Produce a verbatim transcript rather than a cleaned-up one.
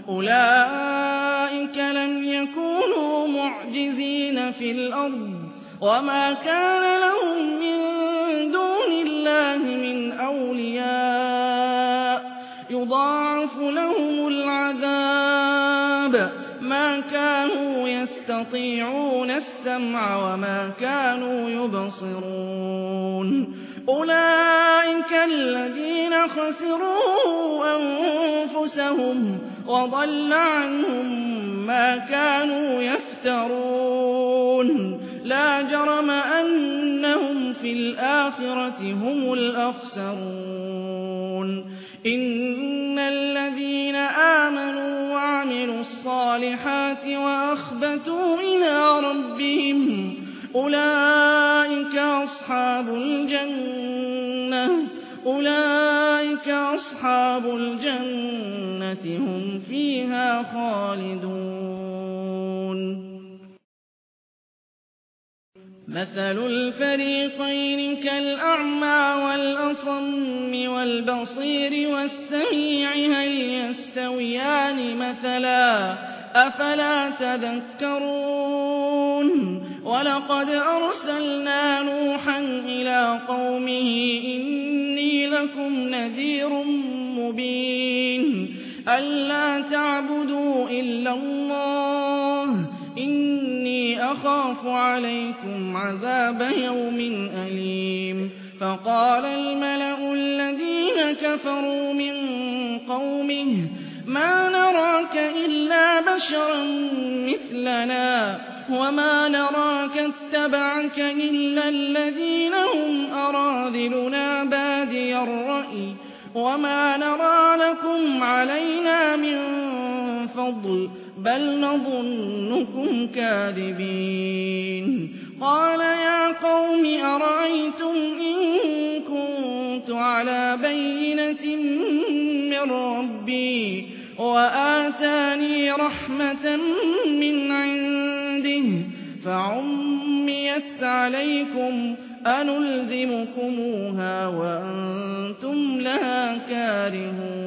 أولئك لم يكونوا معجزين في الأرض وما كان لهم من دون الله من أولياء يضاعف لهم العذاب ما كانوا يستطيعون السمع وما كانوا يبصرون أولئك الذين خسروا أنفسهم وضل عنهم ما كانوا يفترون لا جرم أنهم في الآخرة هم الأخسرون إن الذين آمنوا وعملوا الصالحات وأخبتوا إلى ربهم أولئك أصحاب الجنة أولئك أصحاب الجنة هم فيها خالدون مثل الفريقين كالأعمى والأصم والبصير والسميع هل يستويان مثلا أفلا تذكرون ولقد أرسلنا نوحا إلى قومه إني لكم نذير مبين ألا تعبدوا إلا الله إني أخاف عليكم عذاب يوم أليم فقال الملأ الذين كفروا من قومه ما نراك إلا بشرا مثلنا وما نراك اتبعك إلا الذين هم أراذلنا بادي الرأي وما نرى لكم علينا من فضل بل نظنكم كاذبين قال يا قوم أرأيتم إن كنت على بينة من ربي وآتاني رحمة من عنده فعميت عليكم أنلزمكموها وأنتم لها كارهون